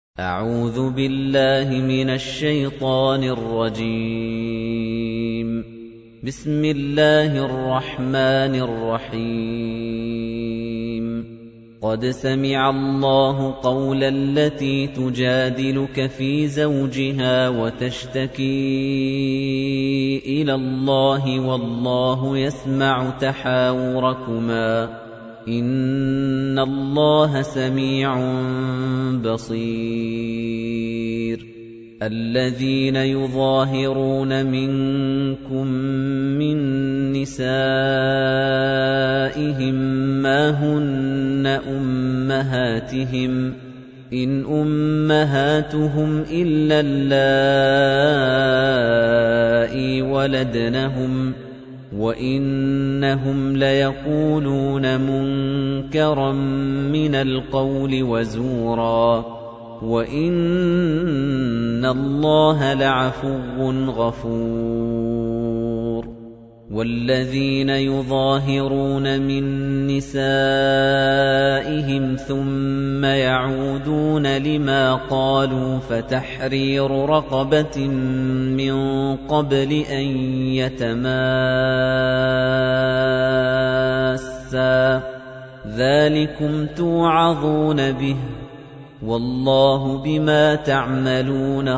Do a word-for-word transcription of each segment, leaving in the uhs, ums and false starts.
أعوذ بالله من الشيطان الرجيم. بسم الله الرحمن الرحيم. قد سمع الله قول التي تجادلك في زوجها وتشتكي إلى الله والله يسمع تحاوركما إن الله سميع بصير. الذين يظاهرون منكم من نسائهم ما هن أمهاتهم إن أمهاتهم إلا اللائي ولدنهم وَإِنَّهُمْ لَيَقُولُونَ مُنكَرًا مِنَ الْقَوْلِ وَزُورًا وَإِنَّ اللَّهَ لَعَفُوٌّ غَفُورٌ. وَالَّذِينَ يُظَاهِرُونَ مِن نِّسَائِهِمْ ثُمَّ يَعُودُونَ لِمَا قَالُوا فَتَحْرِيرُ رَقَبَةٍ مِّن قَبْلِ أَن يَتَمَاسَّا ذَلِكُمْ تُوعَظُونَ بِهِ وَاللَّهُ بِمَا تَعْمَلُونَ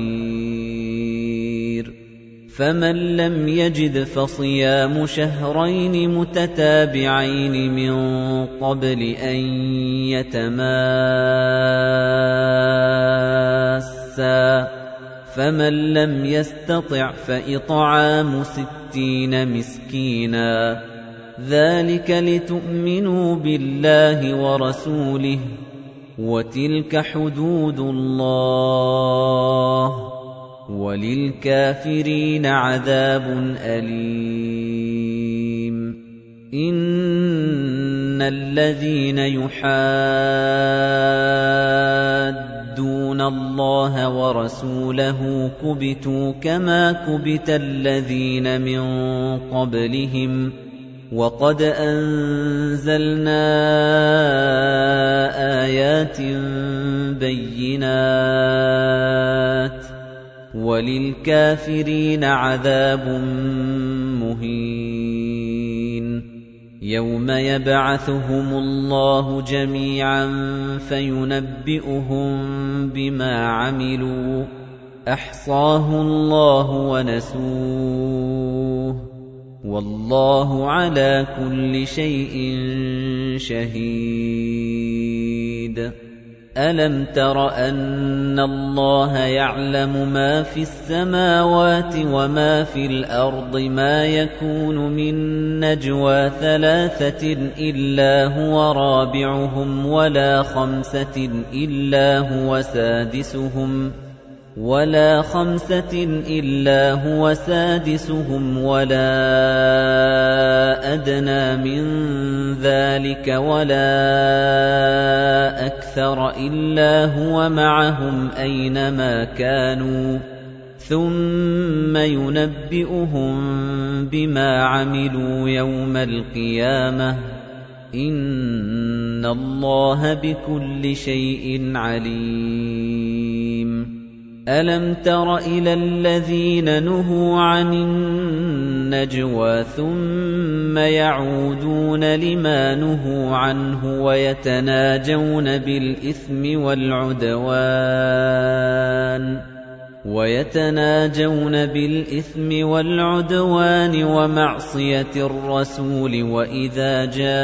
خَبِيرٌ. فَمَن لَّمْ يَجِدْ فَصِيَامُ شَهْرَيْنِ مُتَتَابِعَيْنِ مِن قَبْلِ أَن يَتَمَاسَّا فَمَن لَّمْ يَسْتَطِعْ فَإِطْعَامُ سِتِّينَ مِسْكِينًا ذَلِكَ لِتُؤْمِنُوا بِاللَّهِ وَرَسُولِهِ وَتِلْكَ حُدُودُ اللَّهِ وَلِلْكَافِرِينَ عَذَابٌ أَلِيمٌ. إِنَّ الَّذِينَ يُحَادُّونَ اللَّهَ وَرَسُولَهُ كُبِتُوا كَمَا كُبِتَ الَّذِينَ مِن قَبْلِهِمْ وَقَدْ أَنزَلْنَا آيَاتٍ بَيِّنَاتٍ وَلِلْكَافِرِينَ عَذَابٌ مُهِينٌ. يَوْمَ يَبْعَثُهُمُ اللَّهُ جَمِيعًا فَيُنَبِّئُهُم بِمَا عَمِلُوا أَحْصَاهُ اللَّهُ وَنَسُوهُ وَاللَّهُ عَلَى كُلِّ شَيْءٍ شَهِيدٌ. أَلَمْ تَرَ أَنَّ اللَّهَ يَعْلَمُ مَا فِي السَّمَاوَاتِ وَمَا فِي الْأَرْضِ مَا يَكُونُ مِن نَّجْوَىٰ ثَلَاثَةٍ إِلَّا هُوَ رَابِعُهُمْ وَلَا خَمْسَةٍ إِلَّا هُوَ سَادِسُهُمْ وَلَا خَمْسَةٍ إِلَّا هُوَ سَادِسُهُمْ وَلَا أَدْنَىٰ مِن ذَلِكَ وَلَا أَكْثَرَ إِلَّا هُوَ مَعَهُمْ أَيْنَمَا كَانُوا ثُمَّ يُنَبِّئُهُم بِمَا عَمِلُوا يَوْمَ الْقِيَامَةِ إِنَّ اللَّهَ بِكُلِّ شَيْءٍ عَلِيمٌ. أَلَمْ تَرَ إِلَى الَّذِينَ نُهُوا عَنِ النَّجْوَىٰ ثُمَّ يَعُودُونَ لِمَا نُهُوا عَنْهُ وَيَتَنَاجَوْنَ بِالْإِثْمِ وَالْعُدْوَانِ وَيَتَنَاجَوْنَ بِالْإِثْمِ وَالْعُدْوَانِ وَمَعْصِيَتِ الرَّسُولِ وَإِذَا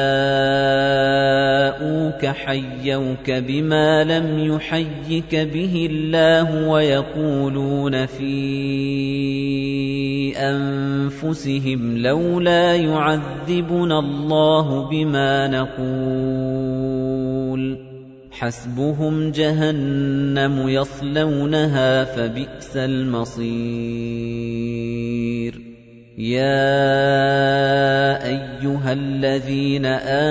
جَاءُوكَ حَيَّوْكَ بِمَا لَمْ يُحَيِّكَ بِهِ اللَّهُ وَيَقُولُونَ فِي أَنفُسِهِمْ لَوْلَا يُعَذِّبُنَا اللَّهُ بِمَا نَقُولُ حَسْبُهُمْ جَهَنَّمُ يَصْلَوْنَهَا فَبِئْسَ الْمَصِيرُ. يَا أَيُّهَا الَّذِينَ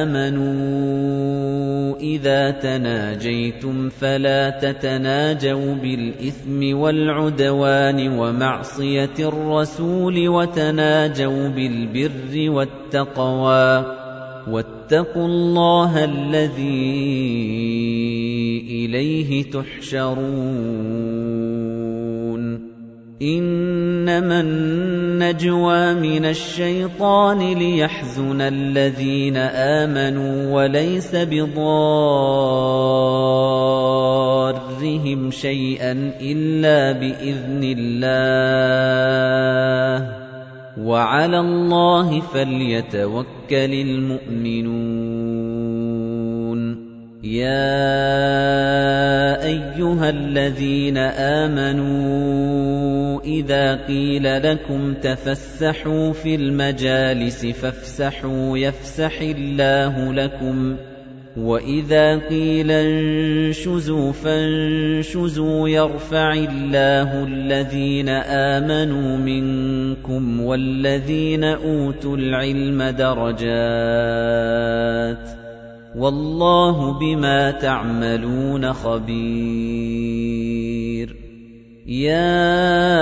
آمَنُوا إِذَا تَنَاجَيْتُمْ فَلَا تَتَنَاجَوْا بِالْإِثْمِ وَالْعُدْوَانِ وَمَعْصِيَتِ الرَّسُولِ وَتَنَاجَوْا بِالْبِرِّ وَالتَّقْوَىٰ وَاتَّقُوا اللَّهَ الَّذِي إِلَيْهِ تُحْشَرُونَ إِنَّمَا النَّجْوَى مِنَ الشَّيْطَانِ لِيَحْزُنَ الَّذِينَ آمَنُوا وَلَيْسَ بِضَارِّهِمْ شَيْئًا إِلَّا بِإِذْنِ اللَّهِ وَعَلَى اللَّهِ فَلْيَتَوَكَّلِ الْمُؤْمِنُونَ يَا أَيُّهَا الَّذِينَ آمَنُوا إِذَا قِيلَ لَكُمْ تَفَسَّحُوا فِي الْمَجَالِسِ فَافْسَحُوا يَفْسَحِ اللَّهُ لَكُمْ وَإِذَا قِيلَ انشُزُوا فَانشُزُوا يَرْفَعِ اللَّهُ الَّذِينَ آمَنُوا مِنكُمْ وَالَّذِينَ أُوتُوا الْعِلْمَ دَرَجَاتٍ وَاللَّهُ بِمَا تَعْمَلُونَ خَبِيرٌ يَا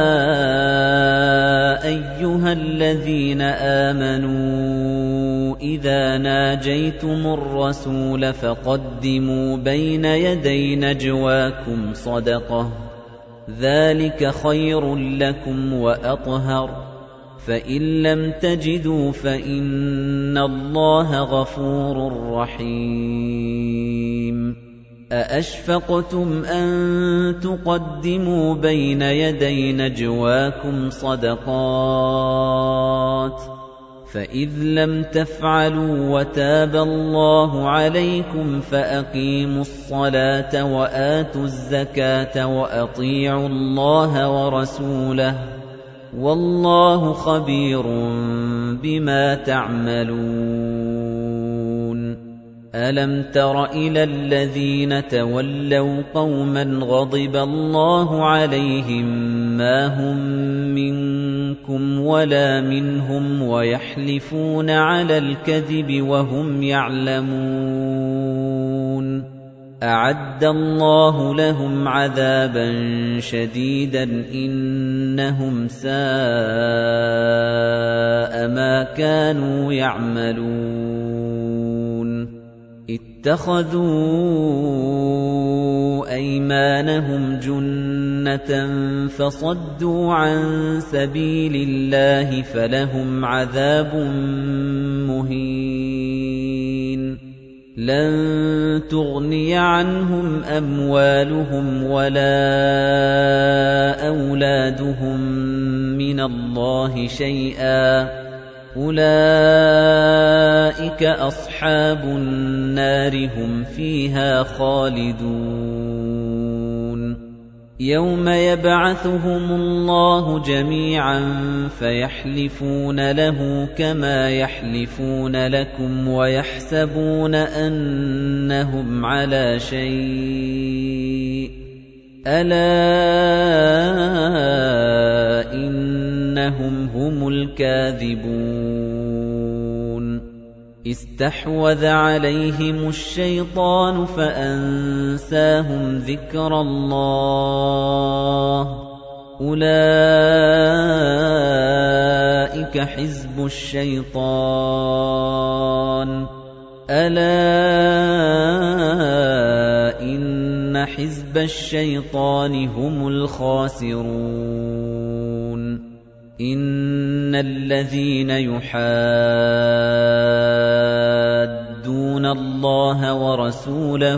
أَيُّهَا الَّذِينَ آمَنُوا إِذَا نَاجَيْتُمُ الرَّسُولَ فَقَدِّمُوا بَيْنَ يَدَيْ نَجْوَاكُمْ صَدَقَةً ذَلِكَ خَيْرٌ لَّكُمْ وَأَطْهَرُ فَإِن لَّمْ تَجِدُوا فَإِنَّ اللَّهَ غَفُورٌ رَّحِيمٌ أَأَشْفَقْتُمْ أَن تُقَدِّمُوا بَيْنَ يَدَيْ نَجْوَاكُمْ صَدَقَاتٍ فَإِذْ لَمْ تَفْعَلُوا وَتَابَ اللَّهُ عَلَيْكُمْ فَأَقِيمُوا الصَّلَاةَ وَآتُوا الزَّكَاةَ وَأَطِيعُوا اللَّهَ وَرَسُولَهُ وَاللَّهُ خَبِيرٌ بِمَا تَعْمَلُونَ أَلَمْ تَرَ إِلَى الَّذِينَ تَوَلَّوْا قَوْمًا غَضِبَ اللَّهُ عَلَيْهِمْ مَا هُمْ مِنكُمْ وَلَا مِنْهُمْ وَيَحْلِفُونَ عَلَى الْكَذِبِ وَهُمْ يَعْلَمُونَ أَعَدَّ اللَّهُ لَهُمْ عَذَابًا شَدِيدًا إِنَّهُمْ سَاءَ مَا كَانُوا يَعْمَلُونَ اتَّخَذُوا أَيْمَانَهُمْ جُنَّةً فَصَدُّوا عَن سَبِيلِ اللَّهِ فَلَهُمْ عَذَابٌ مُّهِينٌ لَن تُغْنِيَ عَنْهُمْ أَمْوَالُهُمْ وَلَا أَوْلَادُهُم مِّنَ اللَّهِ شَيْئًا أُولَئِكَ أَصْحَابُ النَّارِ هُمْ فِيهَا خَالِدُونَ يَوْمَ يَبْعَثُهُمُ اللَّهُ جَمِيعًا فَيَحْلِفُونَ لَهُ كَمَا يَحْلِفُونَ لَكُمْ وَيَحْسَبُونَ أَنَّهُمْ عَلَىٰ شَيْءٍ أَلَا إِنَّهُمْ هُمُ الْكَاذِبُونَ اسْتَحْوَذَ عَلَيْهِمُ الشَّيْطَانُ فَأَنسَاهُمْ ذِكْرَ اللَّهِ أُولَئِكَ حِزْبُ الشَّيْطَانِ أَلَا إِنَّ حِزْبَ الشَّيْطَانِ هُمُ الْخَاسِرُونَ إِنَّ الَّذِينَ يُحَادُّونَ اللَّهَ وَرَسُولَهُ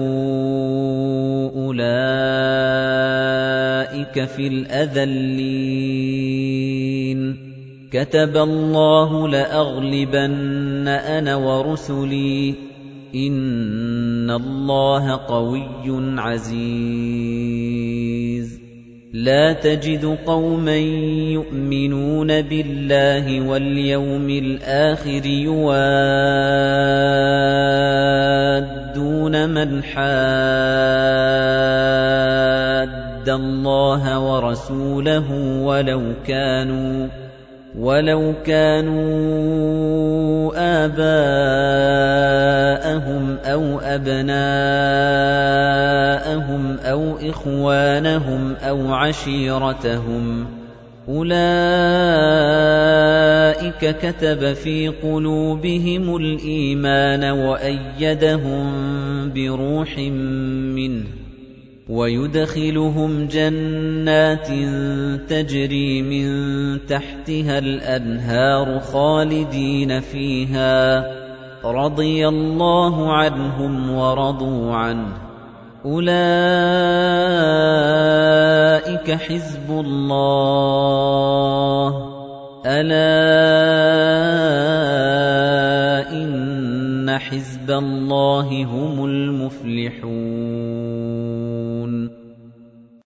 أُولَئِكَ فِي الْأَذَلِّينَ كَتَبَ اللَّهُ لَأَغْلِبَنَّ أَنَا وَرُسُلِي إِنَّ اللَّهَ قَوِيٌّ عَزِيزٌ لَا تَجِدُ قَوْمًا يُؤْمِنُونَ بِاللَّهِ وَالْيَوْمِ الْآخِرِ يُوَادُّونَ مَنْ حَادَّ اللَّهَ وَرَسُولَهُ وَلَوْ كَانُوا وَلَوْ كَانُوا آبَاءَهُمْ أَوْ أَبْنَاءَهُمْ أَوْ إِخْوَانَهُمْ أَوْ عَشِيرَتَهُمْ أُولَئِكَ كَتَبَ فِي قُلُوبِهِمُ الْإِيمَانَ وَأَيَّدَهُم بِرُوحٍ مِّنْهُ وَيُدْخِلُهُمْ جَنَّاتٍ تَجْرِي مِن تَحْتِهَا الْأَنْهَارُ خَالِدِينَ فِيهَا رَضِيَ اللَّهُ عَنْهُمْ وَرَضُوا عَنْهُ أُولَئِكَ حِزْبُ اللَّهِ أَلَا إِنَّ حِزْبَ اللَّهِ هُمُ الْمُفْلِحُونَ